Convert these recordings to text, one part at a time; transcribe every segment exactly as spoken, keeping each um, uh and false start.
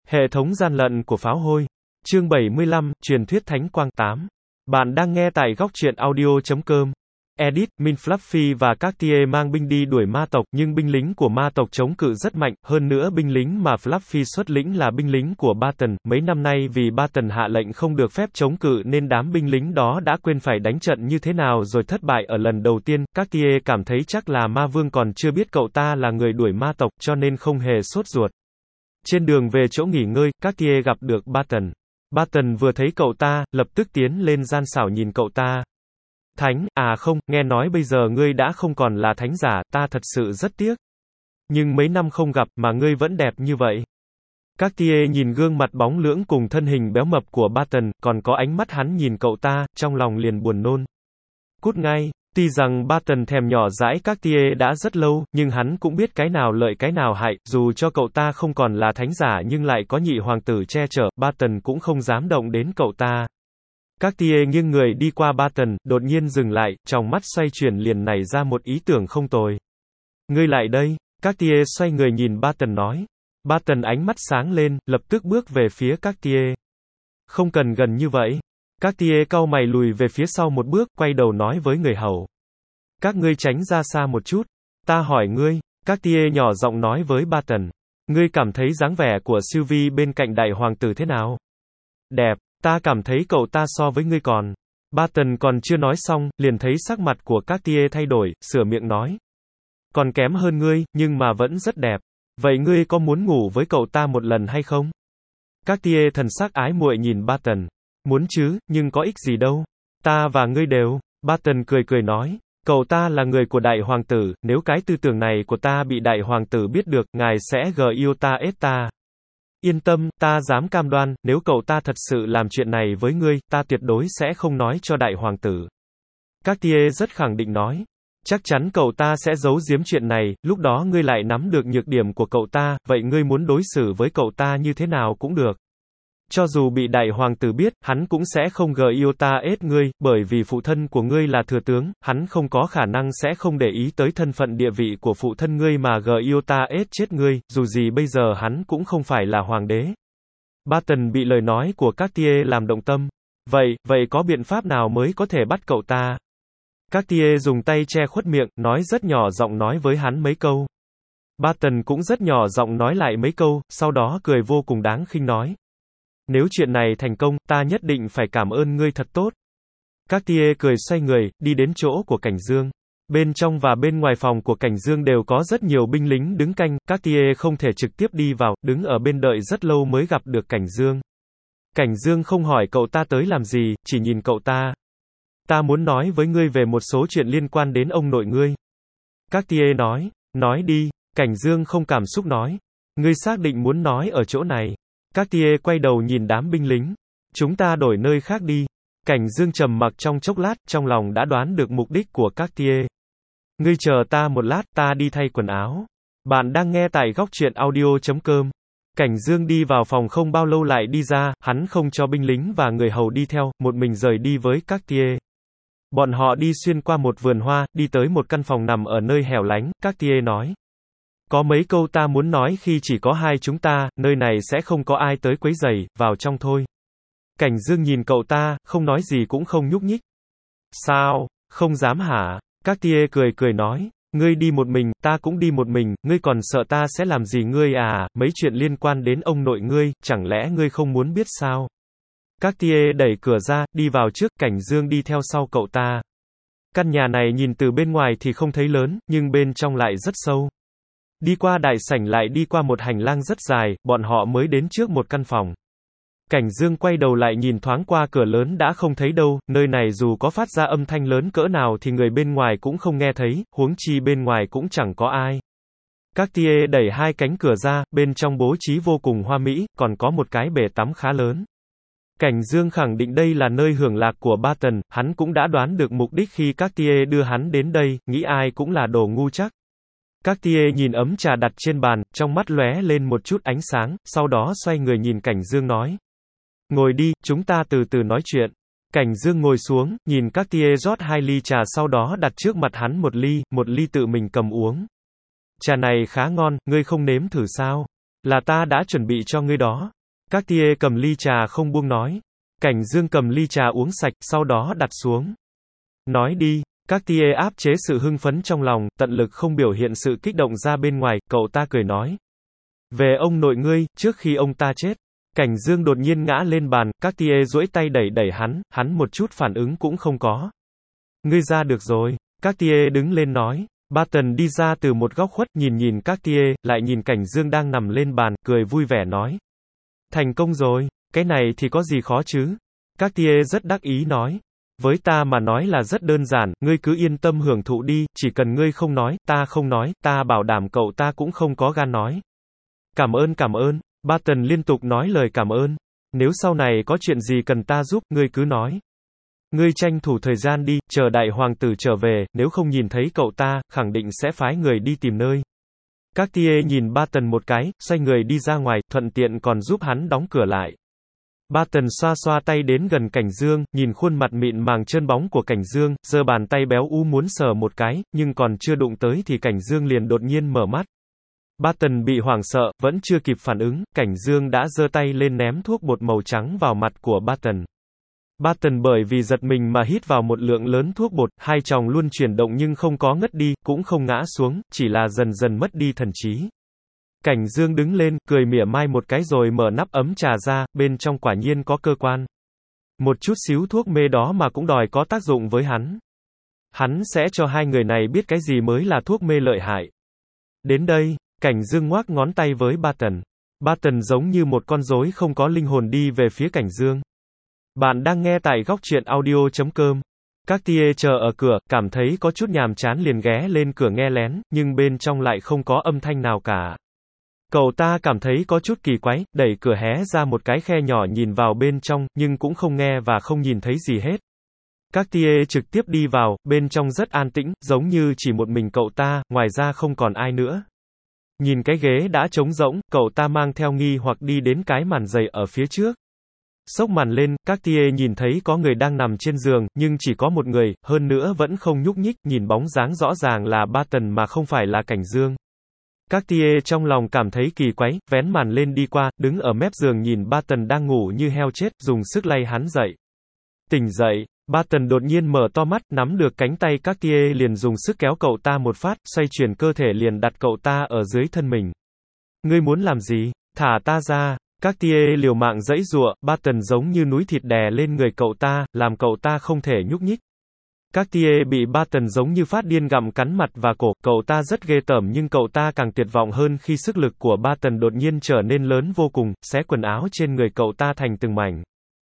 Hệ thống gian lận của pháo hôi. Chương bảy mươi lăm, truyền thuyết thánh quang tám. Bạn đang nghe tại góc truyện audio chấm com. Edit, Min Fluffy và các tia mang binh đi đuổi ma tộc, nhưng binh lính của ma tộc chống cự rất mạnh, hơn nữa binh lính mà Fluffy xuất lĩnh là binh lính của Barton. Mấy năm nay vì Barton hạ lệnh không được phép chống cự nên đám binh lính đó đã quên phải đánh trận như thế nào rồi thất bại ở lần đầu tiên. Các tia cảm thấy chắc là ma vương còn chưa biết cậu ta là người đuổi ma tộc, cho nên không hề sốt ruột. Trên đường về chỗ nghỉ ngơi, các tia gặp được Barton. Barton vừa thấy cậu ta, lập tức tiến lên gian xảo nhìn cậu ta. Thánh, à không, nghe nói bây giờ ngươi đã không còn là thánh giả, ta thật sự rất tiếc. Nhưng mấy năm không gặp mà ngươi vẫn đẹp như vậy. Các tia nhìn gương mặt bóng lưỡng cùng thân hình béo mập của Barton, còn có ánh mắt hắn nhìn cậu ta, trong lòng liền buồn nôn. Cút ngay. Tuy rằng Barton thèm nhỏ dãi các tia đã rất lâu, nhưng hắn cũng biết cái nào lợi cái nào hại, dù cho cậu ta không còn là thánh giả nhưng lại có nhị hoàng tử che chở, Barton cũng không dám động đến cậu ta. Các tia nghiêng người đi qua Barton, đột nhiên dừng lại, trong mắt xoay chuyển liền nảy ra một ý tưởng không tồi. Ngươi lại đây. Các tia xoay người nhìn Barton nói. Barton ánh mắt sáng lên, lập tức bước về phía các tia. Không cần gần như vậy. Các tia cau mày lùi về phía sau một bước, quay đầu nói với người hầu. Các ngươi tránh ra xa một chút. Ta hỏi ngươi. Các tia nhỏ giọng nói với Barton. Ngươi cảm thấy dáng vẻ của Sylvie bên cạnh đại hoàng tử thế nào? Đẹp. Ta cảm thấy cậu ta so với ngươi còn. Barton còn chưa nói xong, liền thấy sắc mặt của các tia thay đổi, sửa miệng nói. Còn kém hơn ngươi, nhưng mà vẫn rất đẹp. Vậy ngươi có muốn ngủ với cậu ta một lần hay không? Các tia thần sắc ái muội nhìn Barton. Muốn chứ, nhưng có ích gì đâu. Ta và ngươi đều. Barton cười cười nói. Cậu ta là người của đại hoàng tử, nếu cái tư tưởng này của ta bị đại hoàng tử biết được, ngài sẽ gờ yêu ta ết ta. Yên tâm, ta dám cam đoan, nếu cậu ta thật sự làm chuyện này với ngươi, ta tuyệt đối sẽ không nói cho đại hoàng tử. Các tia rất khẳng định nói. Chắc chắn cậu ta sẽ giấu giếm chuyện này, lúc đó ngươi lại nắm được nhược điểm của cậu ta, vậy ngươi muốn đối xử với cậu ta như thế nào cũng được. Cho dù bị đại hoàng tử biết, hắn cũng sẽ không gờ yêu ta ết ngươi, bởi vì phụ thân của ngươi là thừa tướng, hắn không có khả năng sẽ không để ý tới thân phận địa vị của phụ thân ngươi mà gờ yêu ta ết chết ngươi, dù gì bây giờ hắn cũng không phải là hoàng đế. Barton bị lời nói của các tia làm động tâm. Vậy, vậy có biện pháp nào mới có thể bắt cậu ta? Các tia dùng tay che khuất miệng, nói rất nhỏ giọng nói với hắn mấy câu. Barton cũng rất nhỏ giọng nói lại mấy câu, sau đó cười vô cùng đáng khinh nói. Nếu chuyện này thành công, ta nhất định phải cảm ơn ngươi thật tốt. Các tia cười xoay người, đi đến chỗ của Cảnh Dương. Bên trong và bên ngoài phòng của Cảnh Dương đều có rất nhiều binh lính đứng canh, các tia không thể trực tiếp đi vào, đứng ở bên đợi rất lâu mới gặp được Cảnh Dương. Cảnh Dương không hỏi cậu ta tới làm gì, chỉ nhìn cậu ta. Ta muốn nói với ngươi về một số chuyện liên quan đến ông nội ngươi. Các tia nói, nói đi. Cảnh Dương không cảm xúc nói. Ngươi xác định muốn nói ở chỗ này. Các tia quay đầu nhìn đám binh lính. Chúng ta đổi nơi khác đi. Cảnh Dương trầm mặc trong chốc lát, trong lòng đã đoán được mục đích của các tia. Ngươi chờ ta một lát, ta đi thay quần áo. Bạn đang nghe tại góc truyện audio chấm com. Cảnh Dương đi vào phòng không bao lâu lại đi ra, hắn không cho binh lính và người hầu đi theo, một mình rời đi với các tia. Bọn họ đi xuyên qua một vườn hoa, đi tới một căn phòng nằm ở nơi hẻo lánh, các tia nói. Có mấy câu ta muốn nói khi chỉ có hai chúng ta, nơi này sẽ không có ai tới quấy rầy, vào trong thôi. Cảnh Dương nhìn cậu ta, không nói gì cũng không nhúc nhích. Sao, không dám hả? Các tia cười cười nói, ngươi đi một mình, ta cũng đi một mình, ngươi còn sợ ta sẽ làm gì ngươi à, mấy chuyện liên quan đến ông nội ngươi, chẳng lẽ ngươi không muốn biết sao? Các tia đẩy cửa ra, đi vào trước, Cảnh Dương đi theo sau cậu ta. Căn nhà này nhìn từ bên ngoài thì không thấy lớn, nhưng bên trong lại rất sâu. Đi qua đại sảnh lại đi qua một hành lang rất dài, bọn họ mới đến trước một căn phòng. Cảnh Dương quay đầu lại nhìn thoáng qua cửa lớn đã không thấy đâu, nơi này dù có phát ra âm thanh lớn cỡ nào thì người bên ngoài cũng không nghe thấy, huống chi bên ngoài cũng chẳng có ai. Các tia đẩy hai cánh cửa ra, bên trong bố trí vô cùng hoa mỹ, còn có một cái bể tắm khá lớn. Cảnh Dương khẳng định đây là nơi hưởng lạc của Barton, hắn cũng đã đoán được mục đích khi các tia đưa hắn đến đây, nghĩ ai cũng là đồ ngu chắc. Các tia nhìn ấm trà đặt trên bàn, trong mắt lóe lên một chút ánh sáng, sau đó xoay người nhìn Cảnh Dương nói. Ngồi đi, chúng ta từ từ nói chuyện. Cảnh Dương ngồi xuống, nhìn các tia rót hai ly trà sau đó đặt trước mặt hắn một ly, một ly tự mình cầm uống. Trà này khá ngon, ngươi không nếm thử sao? Là ta đã chuẩn bị cho ngươi đó. Cartier cầm ly trà không buông nói. Cảnh Dương cầm ly trà uống sạch, sau đó đặt xuống. Nói đi. Cartier áp chế sự hưng phấn trong lòng, tận lực không biểu hiện sự kích động ra bên ngoài, cậu ta cười nói. Về ông nội ngươi, trước khi ông ta chết. Cảnh Dương đột nhiên ngã lên bàn, Cartier duỗi tay đẩy đẩy hắn, hắn một chút phản ứng cũng không có. Ngươi ra được rồi. Cartier đứng lên nói. Barton đi ra từ một góc khuất, nhìn nhìn Cartier, lại nhìn Cảnh Dương đang nằm lên bàn, cười vui vẻ nói. Thành công rồi, cái này thì có gì khó chứ? Cartier rất đắc ý nói. Với ta mà nói là rất đơn giản, ngươi cứ yên tâm hưởng thụ đi, chỉ cần ngươi không nói, ta không nói, ta bảo đảm cậu ta cũng không có gan nói. Cảm ơn cảm ơn, Barton liên tục nói lời cảm ơn. Nếu sau này có chuyện gì cần ta giúp, ngươi cứ nói. Ngươi tranh thủ thời gian đi, chờ đại hoàng tử trở về, nếu không nhìn thấy cậu ta, khẳng định sẽ phái người đi tìm nơi. Cartier nhìn Barton một cái, xoay người đi ra ngoài, thuận tiện còn giúp hắn đóng cửa lại. Barton xoa xoa tay đến gần Cảnh Dương, nhìn khuôn mặt mịn màng trơn bóng của Cảnh Dương, giơ bàn tay béo ú muốn sờ một cái, nhưng còn chưa đụng tới thì Cảnh Dương liền đột nhiên mở mắt. Barton bị hoảng sợ, vẫn chưa kịp phản ứng, Cảnh Dương đã giơ tay lên ném thuốc bột màu trắng vào mặt của Barton. Barton bởi vì giật mình mà hít vào một lượng lớn thuốc bột, hai tròng luôn chuyển động nhưng không có ngất đi, cũng không ngã xuống, chỉ là dần dần mất đi thần trí. Cảnh Dương đứng lên, cười mỉa mai một cái rồi mở nắp ấm trà ra, bên trong quả nhiên có cơ quan. Một chút xíu thuốc mê đó mà cũng đòi có tác dụng với hắn. Hắn sẽ cho hai người này biết cái gì mới là thuốc mê lợi hại. Đến đây, Cảnh Dương ngoác ngón tay với Barton. Barton giống như một con rối không có linh hồn đi về phía Cảnh Dương. Bạn đang nghe tại góc truyện audio chấm com. Cartier chờ ở cửa, cảm thấy có chút nhàm chán liền ghé lên cửa nghe lén, nhưng bên trong lại không có âm thanh nào cả. Cậu ta cảm thấy có chút kỳ quái, đẩy cửa hé ra một cái khe nhỏ nhìn vào bên trong, nhưng cũng không nghe và không nhìn thấy gì hết. Cartier trực tiếp đi vào, bên trong rất an tĩnh, giống như chỉ một mình cậu ta, ngoài ra không còn ai nữa. Nhìn cái ghế đã trống rỗng, cậu ta mang theo nghi hoặc đi đến cái màn giày ở phía trước. Xốc màn lên, Cartier nhìn thấy có người đang nằm trên giường, nhưng chỉ có một người, hơn nữa vẫn không nhúc nhích, nhìn bóng dáng rõ ràng là Barton mà không phải là Cảnh Dương. Cartier trong lòng cảm thấy kỳ quái, vén màn lên đi qua, đứng ở mép giường nhìn Barton đang ngủ như heo chết, dùng sức lay hắn dậy. Tỉnh dậy, Barton đột nhiên mở to mắt, nắm được cánh tay Cartier liền dùng sức kéo cậu ta một phát, xoay chuyển cơ thể liền đặt cậu ta ở dưới thân mình. Ngươi muốn làm gì? Thả ta ra. Cartier liều mạng giãy giụa, Barton giống như núi thịt đè lên người cậu ta, làm cậu ta không thể nhúc nhích. Cartier bị Barton giống như phát điên gặm cắn mặt và cổ, cậu ta rất ghê tởm nhưng cậu ta càng tuyệt vọng hơn khi sức lực của Barton đột nhiên trở nên lớn vô cùng, xé quần áo trên người cậu ta thành từng mảnh.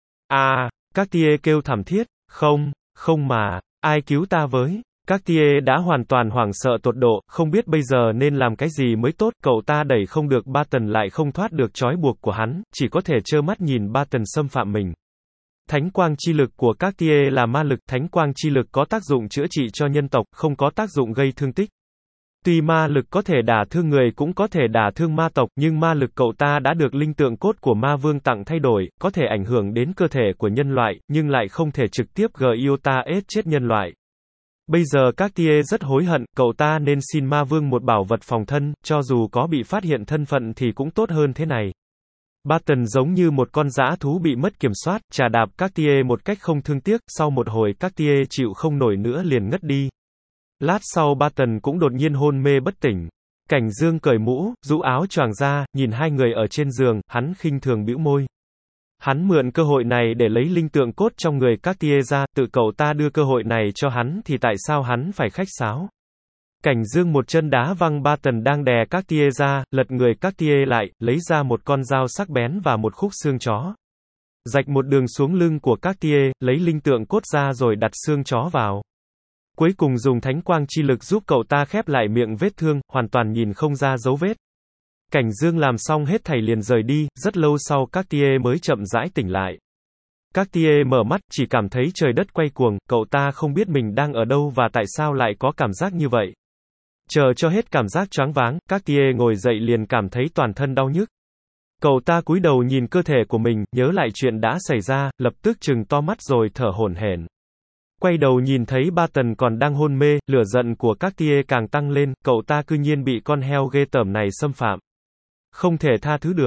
À, Cartier kêu thảm thiết, không, không mà, ai cứu ta với? Cartier đã hoàn toàn hoảng sợ tột độ, không biết bây giờ nên làm cái gì mới tốt, cậu ta đẩy không được Barton lại không thoát được trói buộc của hắn, chỉ có thể trơ mắt nhìn Barton xâm phạm mình. Thánh quang chi lực của Cartier là ma lực, thánh quang chi lực có tác dụng chữa trị cho nhân tộc, không có tác dụng gây thương tích. Tuy ma lực có thể đả thương người cũng có thể đả thương ma tộc, nhưng ma lực cậu ta đã được linh tượng cốt của ma vương tặng thay đổi, có thể ảnh hưởng đến cơ thể của nhân loại, nhưng lại không thể trực tiếp gây iota ết chết nhân loại. Bây giờ Cartier rất hối hận, cậu ta nên xin ma vương một bảo vật phòng thân, cho dù có bị phát hiện thân phận thì cũng tốt hơn thế này. Barton giống như một con dã thú bị mất kiểm soát, chà đạp Cartier một cách không thương tiếc, sau một hồi Cartier chịu không nổi nữa liền ngất đi. Lát sau Barton cũng đột nhiên hôn mê bất tỉnh. Cảnh Dương cởi mũ, rũ áo choàng ra, nhìn hai người ở trên giường, hắn khinh thường bĩu môi. Hắn mượn cơ hội này để lấy linh tượng cốt trong người Cartier ra, tự cậu ta đưa cơ hội này cho hắn thì tại sao hắn phải khách sáo. Cảnh Dương một chân đá văng Barton đang đè Cartier ra, lật người Cartier lại, lấy ra một con dao sắc bén và một khúc xương chó. Rạch một đường xuống lưng của Cartier, lấy linh tượng cốt ra rồi đặt xương chó vào. Cuối cùng dùng thánh quang chi lực giúp cậu ta khép lại miệng vết thương, hoàn toàn nhìn không ra dấu vết. Cảnh Dương làm xong hết thảy liền rời đi, rất lâu sau Cartier mới chậm rãi tỉnh lại. Cartier mở mắt, chỉ cảm thấy trời đất quay cuồng, cậu ta không biết mình đang ở đâu và tại sao lại có cảm giác như vậy. Chờ cho hết cảm giác choáng váng, Cartier ngồi dậy liền cảm thấy toàn thân đau nhức. Cậu ta cúi đầu nhìn cơ thể của mình, nhớ lại chuyện đã xảy ra, lập tức trừng to mắt rồi thở hổn hển. Quay đầu nhìn thấy Barton còn đang hôn mê, lửa giận của Cartier càng tăng lên, cậu ta cư nhiên bị con heo ghê tởm này xâm phạm. Không thể tha thứ được.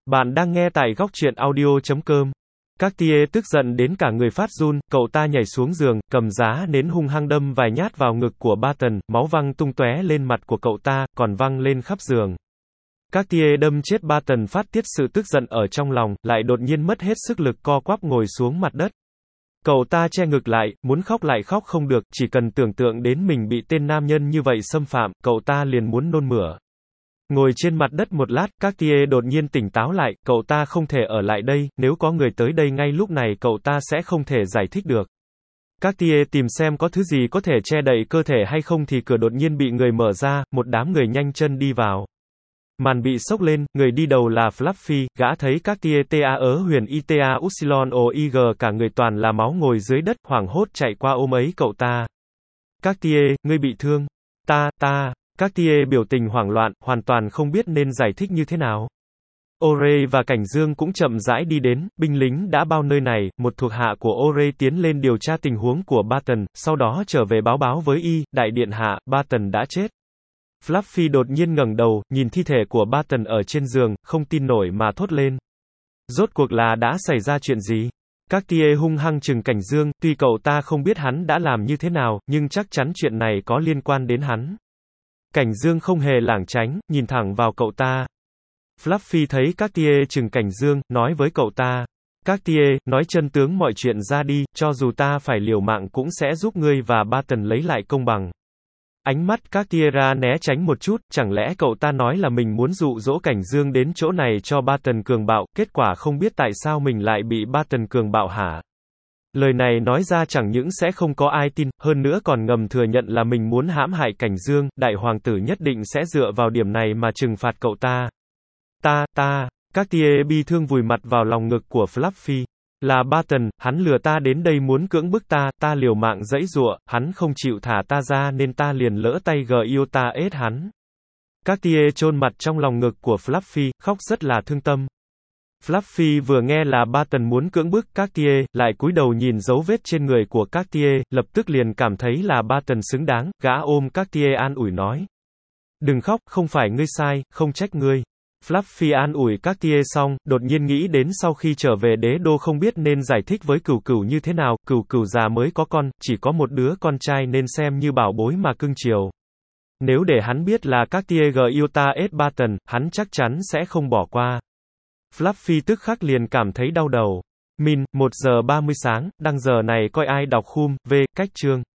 Bạn đang nghe tại góc truyện audio chấm com. Cartier tức giận đến cả người phát run, cậu ta nhảy xuống giường, cầm giá nến hung hăng đâm vài nhát vào ngực của Barton, máu văng tung tóe lên mặt của cậu ta, còn văng lên khắp giường. Cartier đâm chết Barton phát tiết sự tức giận ở trong lòng, lại đột nhiên mất hết sức lực co quắp ngồi xuống mặt đất. Cậu ta che ngực lại, muốn khóc lại khóc không được, chỉ cần tưởng tượng đến mình bị tên nam nhân như vậy xâm phạm, cậu ta liền muốn nôn mửa. Ngồi trên mặt đất một lát, Cartier đột nhiên tỉnh táo lại, cậu ta không thể ở lại đây, nếu có người tới đây ngay lúc này cậu ta sẽ không thể giải thích được. Cartier tìm xem có thứ gì có thể che đậy cơ thể hay không thì cửa đột nhiên bị người mở ra, một đám người nhanh chân đi vào. Màn bị sốc lên, người đi đầu là Fluffy, gã thấy Cartier ta ớ huyền ita upsilon oig cả người toàn là máu ngồi dưới đất, hoảng hốt chạy qua ôm ấy cậu ta. Cartier, ngươi bị thương. Ta, ta. Cartier biểu tình hoảng loạn, hoàn toàn không biết nên giải thích như thế nào. O'Reilly và Cảnh Dương cũng chậm rãi đi đến, binh lính đã bao nơi này, một thuộc hạ của O'Reilly tiến lên điều tra tình huống của Barton, sau đó trở về báo báo với y, đại điện hạ, Barton đã chết. Fluffy đột nhiên ngẩng đầu, nhìn thi thể của Barton ở trên giường, không tin nổi mà thốt lên. Rốt cuộc là đã xảy ra chuyện gì? Cartier hung hăng trừng Cảnh Dương, tuy cậu ta không biết hắn đã làm như thế nào, nhưng chắc chắn chuyện này có liên quan đến hắn. Cảnh Dương không hề lảng tránh, nhìn thẳng vào cậu ta. Fluffy thấy Cartier trừng Cảnh Dương, nói với cậu ta. Cartier, nói chân tướng mọi chuyện ra đi, cho dù ta phải liều mạng cũng sẽ giúp ngươi và Barton lấy lại công bằng. Ánh mắt Cartier ra né tránh một chút, chẳng lẽ cậu ta nói là mình muốn dụ dỗ Cảnh Dương đến chỗ này cho Barton cường bạo, kết quả không biết tại sao mình lại bị Barton cường bạo hả? Lời này nói ra chẳng những sẽ không có ai tin, hơn nữa còn ngầm thừa nhận là mình muốn hãm hại Cảnh Dương, đại hoàng tử nhất định sẽ dựa vào điểm này mà trừng phạt cậu ta. Ta, ta, Cartier bi thương vùi mặt vào lòng ngực của Fluffy. Là Barton, hắn lừa ta đến đây muốn cưỡng bức ta, ta liều mạng giãy giụa, hắn không chịu thả ta ra nên ta liền lỡ tay gờ yêu ta ết hắn. Cartier chôn mặt trong lòng ngực của Fluffy, khóc rất là thương tâm. Fluffy vừa nghe là Barton muốn cưỡng bức Cartier, lại cúi đầu nhìn dấu vết trên người của Cartier, lập tức liền cảm thấy là Barton xứng đáng, gã ôm Cartier an ủi nói. Đừng khóc, không phải ngươi sai, không trách ngươi. Fluffy an ủi Cartier xong, đột nhiên nghĩ đến sau khi trở về đế đô không biết nên giải thích với cửu cửu như thế nào, cửu cửu già mới có con, chỉ có một đứa con trai nên xem như bảo bối mà cưng chiều. Nếu để hắn biết là Cartier yêu ta ết Barton, hắn chắc chắn sẽ không bỏ qua. Fluffy tức khắc liền cảm thấy đau đầu. Min, một giờ ba mươi sáng, đăng giờ này coi ai đọc khum, v, cách chương.